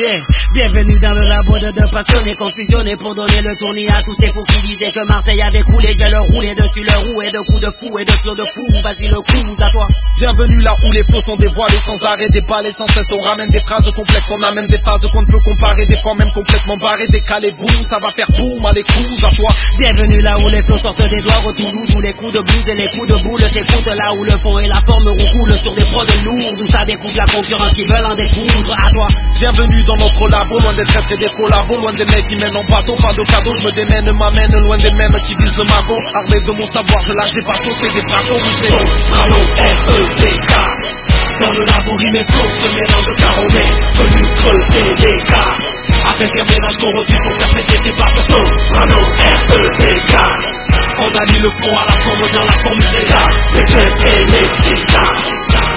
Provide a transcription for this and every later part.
Yeah, bienvenue dans le labo de deux passionnés confusionnés pour donner le tournis à tous ces fous qui disaient que Marseille avait coulé. Je vais leur rouler dessus le roue et de coups de fou et de flots de fou. Vas-y le coup, à toi. Bienvenue là où les flots sont dévoilés sans arrêt, déballés sans cesse. On ramène des phrases complexes, on amène des phases qu'on ne peut comparer, des fois même complètement barrées, décalées, boum, ça va faire boum à l'écoute, à toi. Bienvenue là où les flots sortent des doigts au Toulouse, où les coups de blues et les coups de boule s'écoutent, là où le fond et la forme roucoulent sur des prods lourds, où ça découvre la concurrence qui veulent en découdre, à toi. Bienvenue dans notre labo, loin des traîtres et des collabos, loin des mecs qui mènent en bateau, pas de cadeaux, je me démène, m'amène, loin des mêmes qui visent le magot. Armé de mon savoir, je lâche des bateaux, c'est des bateaux, Soprano, R-E-D-K. Dans le labo, mes flots se mélangent car on est venu creuser l'écart. Avec un mélange corrosif pour faire péter tes battes. Soprano, R-E-D-K. On a mis le fond à la forme dans la forme c'est là. Les jeunes et les petits.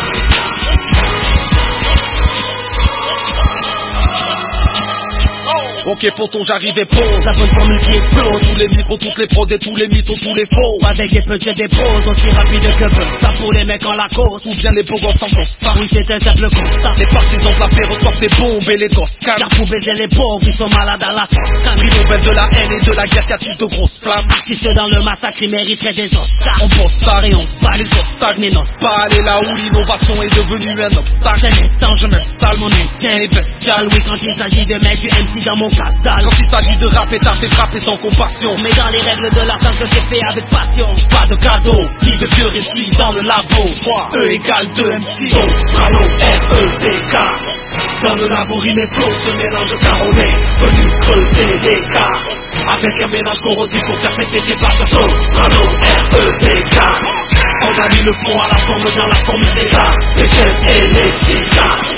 Ok poto, j'arrive et pose la bonne formule qui explose. Tous les micros, toutes les prods et tous les mythos, tous les faux. Avec des punchs et des poses aussi rapides que peu. Ça pour les mecs en la cause. Ou bien les beaux gosses en costard. Oui c'est un simple constat. Les partisans de la paix reçoivent des bombes et les gosses calment. Car pour baiser les pauvres, ils sont malades à la sauce. Prix Nobel de la haine et de la guerre qui attise de grosses flammes. Artistes dans le massacre, ils mériteraient des Oscars. On bosse tard et on bat les obstacles, mais non. Pas aller là où l'innovation est devenue un obstacle. C'est l'instant, je m'installe, mon instinct est bestial. Oui, quand il s'agit de mettre du MC dans mon casse-dalle. Quand il s'agit de rapper, t'as fait frapper sans compassion. Mais dans les règles de l'art, que c'est fait avec passion. Pas de cadeau, ni de vieux récits dans le labo. 3, E égale 2 MC. Soprano, R-E-D-K. Dans le labo, mes flots se mélangent car on est venu creuser l'écart. Avec un mélange corrosif pour faire péter tes battes. Soprano, R-E-D-K. On a mis le fond à la forme dans la forme c'est là. Les jeunes et les petits.